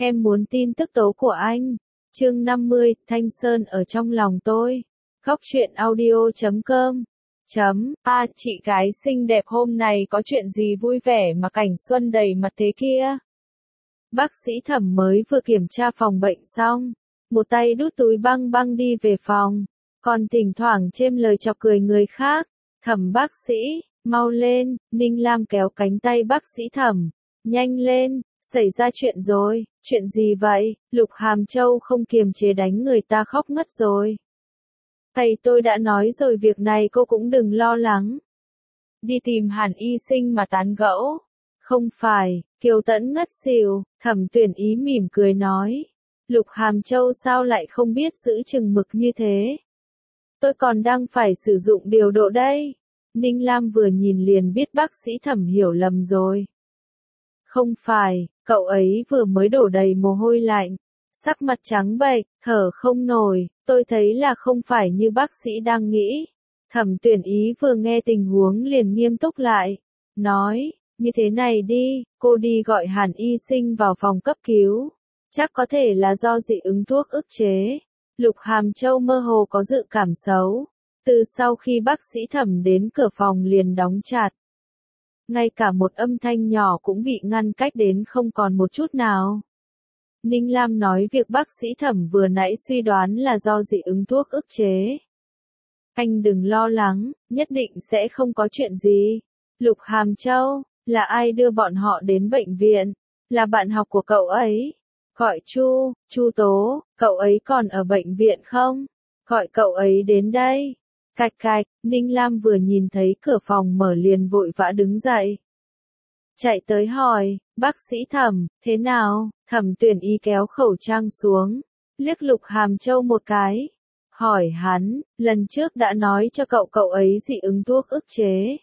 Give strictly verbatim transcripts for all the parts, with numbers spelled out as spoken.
Em muốn tin tức tố của anh. Chương năm mươi, Thanh Sơn ở trong lòng tôi. Góc truyện audio chấm com. Chấm, a chị gái xinh đẹp hôm này có chuyện gì vui vẻ mà cảnh xuân đầy mặt thế kia? Bác sĩ Thẩm mới vừa kiểm tra phòng bệnh xong, một tay đút túi băng băng đi về phòng, còn thỉnh thoảng chêm lời chọc cười người khác. Thẩm bác sĩ, mau lên, Ninh Lam kéo cánh tay bác sĩ Thẩm. Nhanh lên, xảy ra chuyện rồi, chuyện gì vậy? Lục Hàm Châu không kiềm chế đánh người ta khóc ngất rồi. Thầy tôi đã nói rồi việc này cô cũng đừng lo lắng. Đi tìm Hàn Y Sinh mà tán gẫu. Không phải, Kiều Tẫn ngất xỉu, Thẩm Tuyển Ý mỉm cười nói. Lục Hàm Châu sao lại không biết giữ chừng mực như thế? Tôi còn đang phải sử dụng điều độ đây. Ninh Lam vừa nhìn liền biết bác sĩ Thẩm hiểu lầm rồi. Không phải, cậu ấy vừa mới đổ đầy mồ hôi lạnh, sắc mặt trắng bệch, thở không nổi, tôi thấy là không phải như bác sĩ đang nghĩ. Thẩm Tuyển Ý vừa nghe tình huống liền nghiêm túc lại, nói, như thế này đi, cô đi gọi Hàn Y Sinh vào phòng cấp cứu, chắc có thể là do dị ứng thuốc ức chế. Lục Hàm Châu mơ hồ có dự cảm xấu, từ sau khi bác sĩ Thẩm đến cửa phòng liền đóng chặt. Ngay cả một âm thanh nhỏ cũng bị ngăn cách đến không còn một chút nào. Ninh Lam nói việc bác sĩ Thẩm vừa nãy suy đoán là do dị ứng thuốc ức chế. Anh đừng lo lắng, nhất định sẽ không có chuyện gì. Lục Hàm Châu, là ai đưa bọn họ đến bệnh viện? Là bạn học của cậu ấy. Gọi Chu, Chu Tố, cậu ấy còn ở bệnh viện không? Gọi cậu ấy đến đây. Cạch cạch, Ninh Lam vừa nhìn thấy cửa phòng mở liền vội vã đứng dậy. Chạy tới hỏi, bác sĩ Thẩm, thế nào? Thẩm Tuyển Ý kéo khẩu trang xuống, liếc Lục Hàm Châu một cái. Hỏi hắn, lần trước đã nói cho cậu cậu ấy dị ứng thuốc ức chế.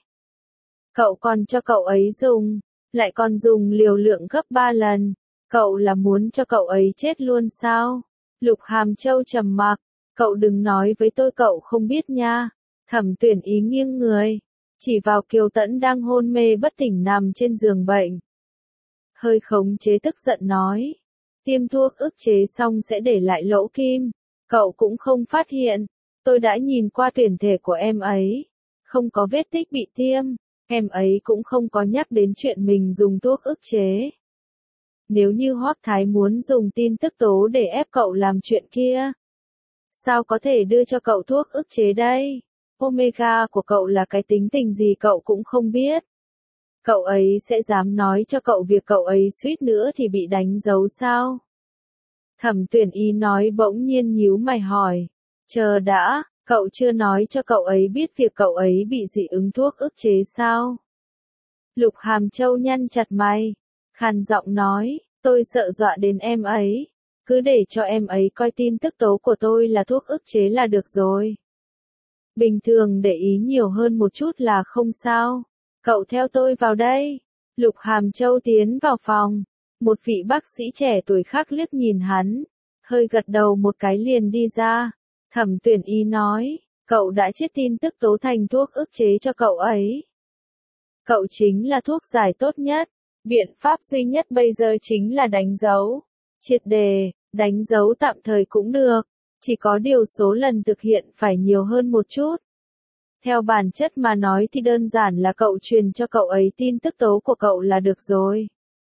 Cậu còn cho cậu ấy dùng, lại còn dùng liều lượng gấp ba lần. Cậu là muốn cho cậu ấy chết luôn sao? Lục Hàm Châu trầm mặc. Cậu đừng nói với tôi cậu không biết nha. Thẩm Tuyển Ý nghiêng người, chỉ vào Kiều Tẫn đang hôn mê bất tỉnh nằm trên giường bệnh. Hơi khống chế tức giận nói, tiêm thuốc ức chế xong sẽ để lại lỗ kim. Cậu cũng không phát hiện, tôi đã nhìn qua tuyển thể của em ấy, không có vết tích bị tiêm, em ấy cũng không có nhắc đến chuyện mình dùng thuốc ức chế. Nếu như Hoắc Thái muốn dùng tin tức tố để ép cậu làm chuyện kia, sao có thể đưa cho cậu thuốc ức chế đây? Omega của cậu là cái tính tình gì cậu cũng không biết. Cậu ấy sẽ dám nói cho cậu việc cậu ấy suýt nữa thì bị đánh dấu sao? Thẩm Tuyển Ý nói bỗng nhiên nhíu mày hỏi. Chờ đã, cậu chưa nói cho cậu ấy biết việc cậu ấy bị dị ứng thuốc ức chế sao? Lục Hàm Châu nhăn chặt mày, khàn giọng nói, tôi sợ dọa đến em ấy. Cứ để cho em ấy coi tin tức tố của tôi là thuốc ức chế là được rồi. Bình thường để ý nhiều hơn một chút là không sao. Cậu theo tôi vào đây. Lục Hàm Châu tiến vào phòng. Một vị bác sĩ trẻ tuổi khác liếc nhìn hắn, hơi gật đầu một cái liền đi ra. Thẩm Tuyển Ý nói, cậu đã chiết tin tức tố thành thuốc ức chế cho cậu ấy. Cậu chính là thuốc giải tốt nhất. Biện pháp duy nhất bây giờ chính là đánh dấu. Triệt đề, đánh dấu tạm thời cũng được, chỉ có điều số lần thực hiện phải nhiều hơn một chút. Theo bản chất mà nói thì đơn giản là cậu truyền cho cậu ấy tin tức tố của cậu là được rồi.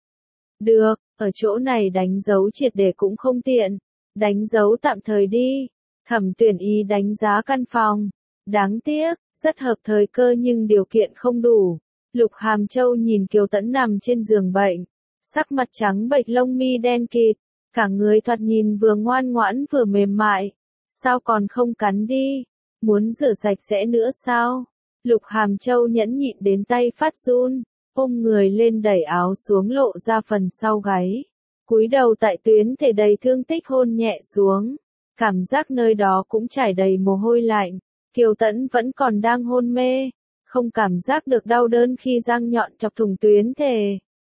Được, ở chỗ này đánh dấu triệt để cũng không tiện. Đánh dấu tạm thời đi. Thẩm Tuyển Ý đánh giá căn phòng. Đáng tiếc, rất hợp thời cơ nhưng điều kiện không đủ. Lục Hàm Châu nhìn Kiều Tẫn nằm trên giường bệnh, sắc mặt trắng bệch lông mi đen kịt, cả người thoạt nhìn vừa ngoan ngoãn vừa mềm mại. Sao còn không cắn đi? Muốn rửa sạch sẽ nữa sao? Lục Hàm Châu nhẫn nhịn đến tay phát run, ôm người lên đẩy áo xuống lộ ra phần sau gáy. Cúi đầu tại tuyến thể đầy thương tích hôn nhẹ xuống. Cảm giác nơi đó cũng trải đầy mồ hôi lạnh. Kiều Tẫn vẫn còn đang hôn mê, không cảm giác được đau đớn khi răng nhọn chọc thủng tuyến thể.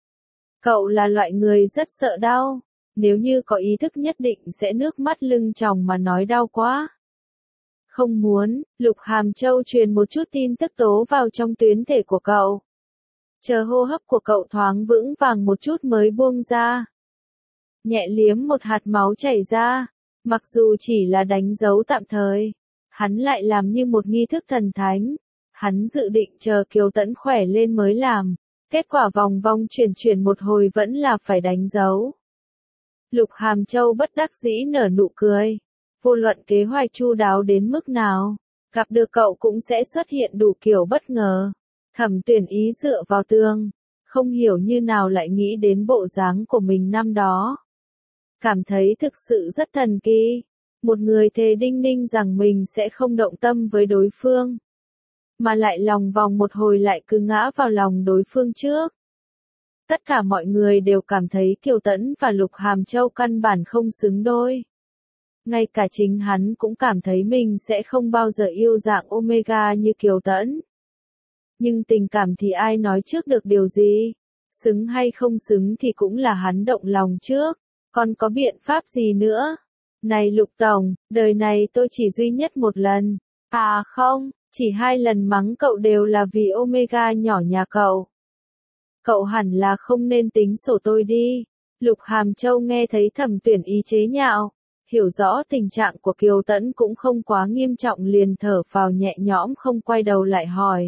Cậu là loại người rất sợ đau. Nếu như có ý thức nhất định sẽ nước mắt lưng tròng mà nói đau quá. Không muốn, Lục Hàm Châu truyền một chút tin tức tố vào trong tuyến thể của cậu. Chờ hô hấp của cậu thoáng vững vàng một chút mới buông ra. nhẹ liếm một hạt máu chảy ra. Mặc dù chỉ là đánh dấu tạm thời, hắn lại làm như một nghi thức thần thánh. Hắn dự định chờ Kiều Tẫn khỏe lên mới làm, kết quả vòng vòng chuyển chuyển một hồi vẫn là phải đánh dấu. Lục Hàm Châu bất đắc dĩ nở nụ cười. Vô luận kế hoạch chu đáo đến mức nào, gặp được cậu cũng sẽ xuất hiện đủ kiểu bất ngờ. Thẩm Tuyển Ý dựa vào tường, không hiểu như nào lại nghĩ đến bộ dáng của mình năm đó. Cảm thấy thực sự rất thần kỳ. Một người thề đinh ninh rằng mình sẽ không động tâm với đối phương, mà lại lòng vòng một hồi lại cứ ngã vào lòng đối phương trước. Tất cả mọi người đều cảm thấy Kiều Tẫn và Lục Hàm Châu căn bản không xứng đôi. Ngay cả chính hắn cũng cảm thấy mình sẽ không bao giờ yêu dạng Omega như Kiều Tẫn. Nhưng tình cảm thì ai nói trước được điều gì? Xứng hay không xứng thì cũng là hắn động lòng trước, còn có biện pháp gì nữa? Này Lục Tổng, đời này tôi chỉ duy nhất một lần. À không, chỉ hai lần mắng cậu đều là vì Omega nhỏ nhà cậu. Cậu hẳn là không nên tính sổ tôi đi. Lục Hàm Châu nghe thấy Thẩm Tuyển Ý chế nhạo, hiểu rõ tình trạng của Kiều Tẫn cũng không quá nghiêm trọng liền thở phào nhẹ nhõm không quay đầu lại hỏi.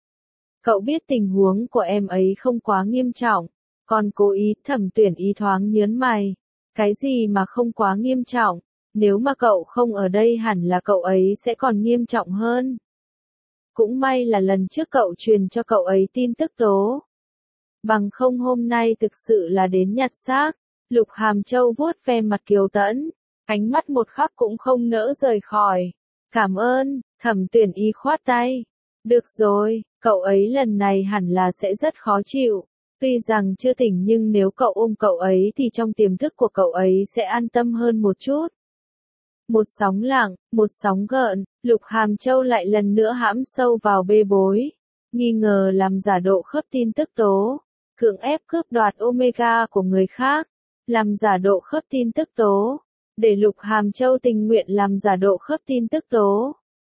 Cậu biết tình huống của em ấy không quá nghiêm trọng, còn cố ý. Thẩm Tuyển Ý thoáng nhớn mày. Cái gì mà không quá nghiêm trọng, nếu mà cậu không ở đây hẳn là cậu ấy sẽ còn nghiêm trọng hơn. Cũng may là lần trước cậu truyền cho cậu ấy tin tức tố. Bằng không hôm nay thực sự là đến nhặt xác. Lục Hàm Châu vuốt ve mặt Kiều Tẫn, ánh mắt một khắc cũng không nỡ rời khỏi. Cảm ơn. Thẩm Tuyển Ý khoát tay. Được rồi, cậu ấy lần này hẳn là sẽ rất khó chịu. Tuy rằng chưa tỉnh nhưng nếu cậu ôm cậu ấy thì trong tiềm thức của cậu ấy sẽ an tâm hơn một chút. Một sóng lặng, một sóng gợn, Lục Hàm Châu lại lần nữa hãm sâu vào bê bối. Nghi ngờ làm giả độ khớp tin tức tố, cưỡng ép cướp đoạt Omega của người khác, làm giả độ khớp tin tức tố, để Lục Hàm Châu tình nguyện làm giả độ khớp tin tức tố.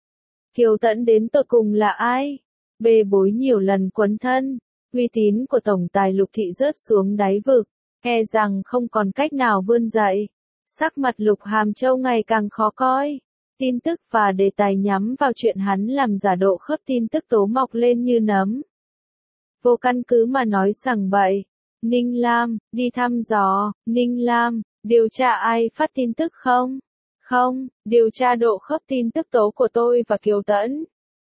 Kiều Tẫn đến tột cùng là ai? Bê bối nhiều lần quấn thân, uy tín của tổng tài Lục thị rớt xuống đáy vực, e rằng không còn cách nào vươn dậy. Sắc mặt Lục Hàm Châu ngày càng khó coi. Tin tức và đề tài nhắm vào chuyện hắn làm giả độ khớp tin tức tố mọc lên như nấm. Vô căn cứ mà nói sằng bậy. Ninh Lam, đi thăm dò. Ninh Lam, điều tra ai phát tin tức không? Không, điều tra độ khớp tin tức tố của tôi và Kiều Tẫn.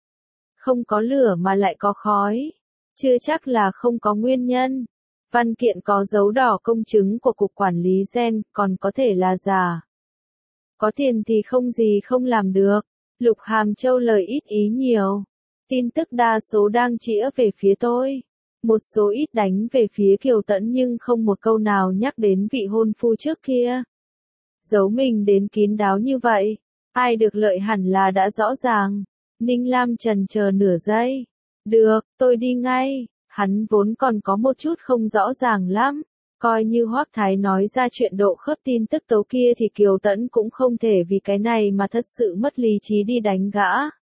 Không có lửa mà lại có khói. Chưa chắc là không có nguyên nhân. Văn kiện có dấu đỏ công chứng của Cục Quản lý Gen, còn có thể là giả. Có tiền thì không gì không làm được. Lục Hàm Châu lời ít ý nhiều. Tin tức đa số đang chĩa về phía tôi. Một số ít đánh về phía Kiều Tẫn nhưng không một câu nào nhắc đến vị hôn phu trước kia. Giấu mình đến kín đáo như vậy. Ai được lợi hẳn là đã rõ ràng. Ninh Lam chần chờ nửa giây. Được, tôi đi ngay. Hắn vốn còn có một chút không rõ ràng lắm. Coi như Hoắc Thái nói ra chuyện độ khớp tin tức tố kia thì Kiều Tẫn cũng không thể vì cái này mà thật sự mất lý trí đi đánh gã.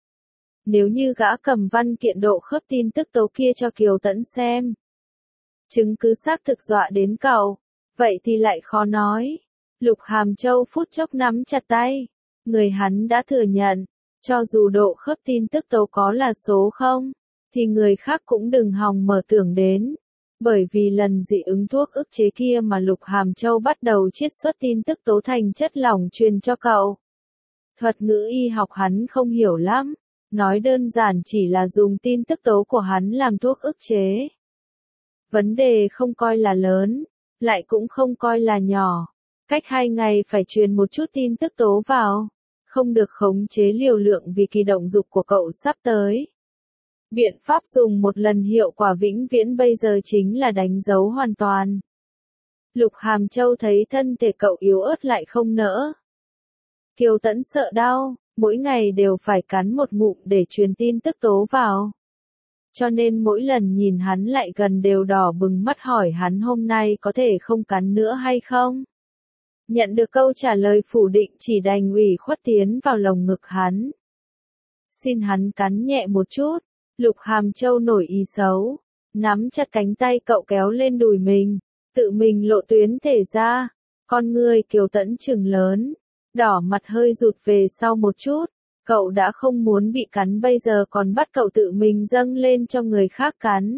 Nếu như gã cầm văn kiện độ khớp tin tức tố kia cho Kiều Tẫn xem, chứng cứ xác thực dọa đến cậu, vậy thì lại khó nói. Lục Hàm Châu phút chốc nắm chặt tay. Người hắn đã thừa nhận, cho dù độ khớp tin tức tố có là số không, thì người khác cũng đừng hòng mở tưởng đến. Bởi vì lần dị ứng thuốc ức chế kia mà Lục Hàm Châu bắt đầu chiết xuất tin tức tố thành chất lỏng truyền cho cậu. Thuật ngữ y học hắn không hiểu lắm, nói đơn giản chỉ là dùng tin tức tố của hắn làm thuốc ức chế. Vấn đề không coi là lớn, lại cũng không coi là nhỏ. Cách hai ngày phải truyền một chút tin tức tố vào, không được khống chế liều lượng vì kỳ động dục của cậu sắp tới. Biện pháp dùng một lần hiệu quả vĩnh viễn bây giờ chính là đánh dấu hoàn toàn. Lục Hàm Châu thấy thân thể cậu yếu ớt lại không nỡ. Kiều Tẫn sợ đau, mỗi ngày đều phải cắn một ngụm để truyền tin tức tố vào. Cho nên mỗi lần nhìn hắn lại gần đều đỏ bừng mắt hỏi hắn hôm nay có thể không cắn nữa hay không. Nhận được câu trả lời phủ định chỉ đành ủy khuất tiến vào lồng ngực hắn. Xin hắn cắn nhẹ một chút. Lục Hàm Châu nổi ý xấu, nắm chặt cánh tay cậu kéo lên đùi mình, tự mình lộ tuyến thể ra. Con ngươi Kiều Tẫn trừng lớn, đỏ mặt hơi rụt về sau một chút. Cậu đã không muốn bị cắn bây giờ còn bắt cậu tự mình dâng lên cho người khác cắn.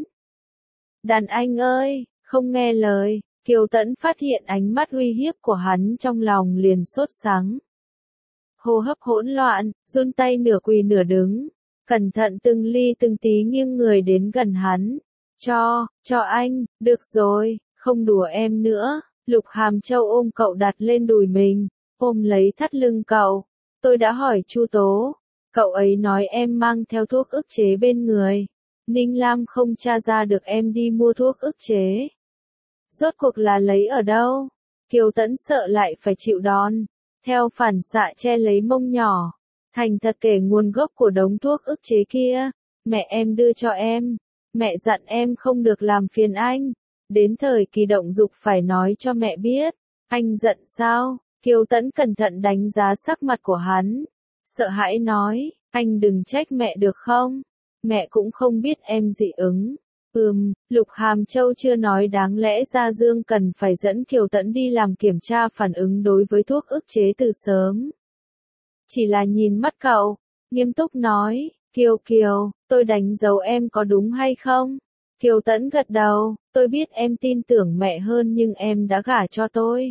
Đàn anh ơi, không nghe lời, Kiều Tẫn phát hiện ánh mắt uy hiếp của hắn trong lòng liền sốt sắng. Hô hấp hỗn loạn, run tay nửa quỳ nửa đứng, cẩn thận từng ly từng tí nghiêng người đến gần hắn. Cho, cho anh, được rồi, không đùa em nữa. Lục Hàm Châu ôm cậu đặt lên đùi mình, ôm lấy thắt lưng cậu. Tôi đã hỏi Chu Tố, cậu ấy nói em mang theo thuốc ức chế bên người. Ninh Lam không tra ra được em đi mua thuốc ức chế. Rốt cuộc là lấy ở đâu? Kiều Tẫn sợ lại phải chịu đòn, theo phản xạ che lấy mông nhỏ, thành thật kể nguồn gốc của đống thuốc ức chế kia. Mẹ em đưa cho em, mẹ dặn em không được làm phiền anh, đến thời kỳ động dục phải nói cho mẹ biết. Anh giận sao? Kiều Tẫn cẩn thận đánh giá sắc mặt của hắn, sợ hãi nói, anh đừng trách mẹ được không? Mẹ cũng không biết em dị ứng. Ừm, Lục Hàm Châu chưa nói đáng lẽ ra Dương cần phải dẫn Kiều Tẫn đi làm kiểm tra phản ứng đối với thuốc ức chế từ sớm. Chỉ là nhìn mắt cậu, nghiêm túc nói, Kiều Kiều, tôi đánh dấu em có đúng hay không? Kiều Tẫn gật đầu, tôi biết em tin tưởng mẹ hơn nhưng em đã gả cho tôi.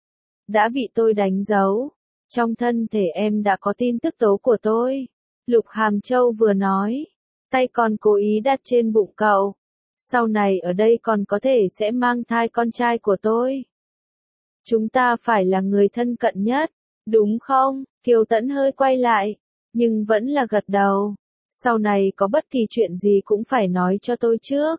Đã bị tôi đánh dấu. Trong thân thể em đã có tin tức tố của tôi. Lục Hàm Châu vừa nói, tay còn cố ý đặt trên bụng cậu. Sau này ở đây còn có thể sẽ mang thai con trai của tôi. Chúng ta phải là người thân cận nhất, đúng không? Kiều Tẫn hơi quay lại, nhưng vẫn là gật đầu. Sau này có bất kỳ chuyện gì cũng phải nói cho tôi trước.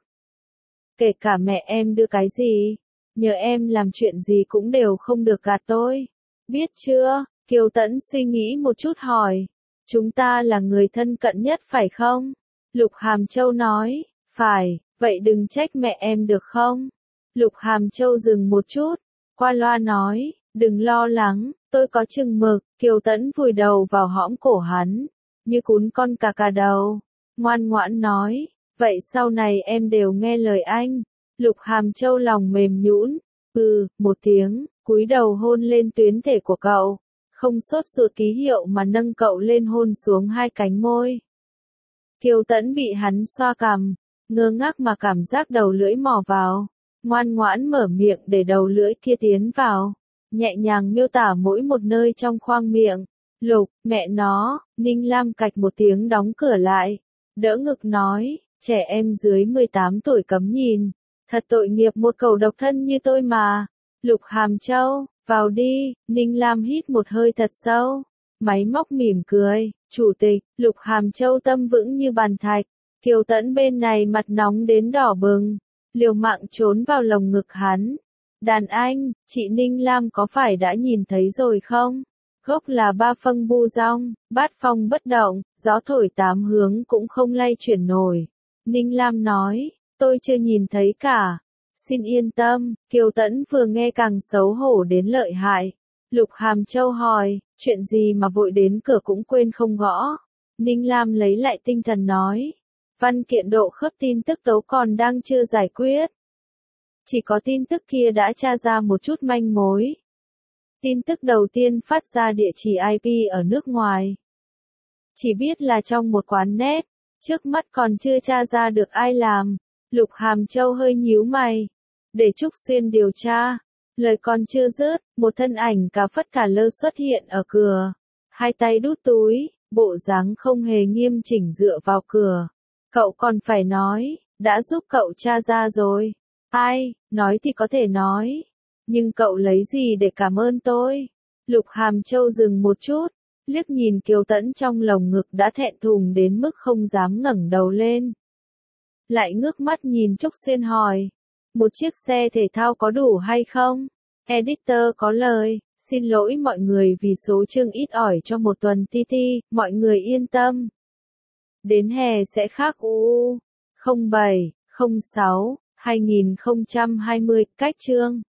Kể cả mẹ em đưa cái gì, nhờ em làm chuyện gì cũng đều không được gạt tôi. Biết chưa? Kiều Tẫn suy nghĩ một chút hỏi. Chúng ta là người thân cận nhất phải không? Lục Hàm Châu nói, phải, vậy đừng trách mẹ em được không? Lục Hàm Châu dừng một chút, qua loa nói, đừng lo lắng, tôi có chừng mực. Kiều Tẫn vùi đầu vào hõm cổ hắn, như cún con cà cà đầu, ngoan ngoãn nói, vậy sau này em đều nghe lời anh. Lục Hàm Châu lòng mềm nhũn, ừ, một tiếng, cúi đầu hôn lên tuyến thể của cậu, không sốt ruột ký hiệu mà nâng cậu lên hôn xuống hai cánh môi. Kiều Tẫn bị hắn xoa cằm, ngơ ngác mà cảm giác đầu lưỡi mò vào, ngoan ngoãn mở miệng để đầu lưỡi kia tiến vào, nhẹ nhàng miêu tả mỗi một nơi trong khoang miệng. Lục, mẹ nó, Ninh Lam cạch một tiếng đóng cửa lại, đỡ ngực nói, trẻ em dưới mười tám tuổi cấm nhìn, thật tội nghiệp một cậu độc thân như tôi mà. Lục Hàm Châu, vào đi. Ninh Lam hít một hơi thật sâu, máy móc mỉm cười, chủ tịch. Lục Hàm Châu tâm vững như bàn thạch, Kiều Tẫn bên này mặt nóng đến đỏ bừng, liều mạng trốn vào lồng ngực hắn. Đàn anh, chị Ninh Lam có phải đã nhìn thấy rồi không? Gốc là ba phân bu rong, bát phong bất động, gió thổi tám hướng cũng không lay chuyển nổi. Ninh Lam nói, tôi chưa nhìn thấy cả. Xin yên tâm. Kiều Tẫn vừa nghe càng xấu hổ đến lợi hại. Lục Hàm Châu hỏi, chuyện gì mà vội đến cửa cũng quên không gõ. Ninh Lam lấy lại tinh thần nói, văn kiện độ khớp tin tức tố còn đang chưa giải quyết. Chỉ có tin tức kia đã tra ra một chút manh mối. Tin tức đầu tiên phát ra địa chỉ i pê ở nước ngoài. Chỉ biết là trong một quán net, trước mắt còn chưa tra ra được ai làm. Lục Hàm Châu hơi nhíu mày. Để Trúc Xuyên điều tra. Lời còn chưa dứt, một thân ảnh cả phất cả lơ xuất hiện ở cửa. Hai tay đút túi, bộ dáng không hề nghiêm chỉnh dựa vào cửa. Cậu còn phải nói, đã giúp cậu tra ra rồi. Ai, nói thì có thể nói. Nhưng cậu lấy gì để cảm ơn tôi? Lục Hàm Châu dừng một chút, liếc nhìn Kiều Tẫn trong lồng ngực đã thẹn thùng đến mức không dám ngẩng đầu lên. Lại ngước mắt nhìn Trúc Xuyên hỏi, một chiếc xe thể thao có đủ hay không? Editor có lời, xin lỗi mọi người vì số chương ít ỏi cho một tuần ti ti, mọi người yên tâm. Đến hè sẽ khác u u, không bảy, không sáu, hai nghìn không trăm hai mươi, cách chương.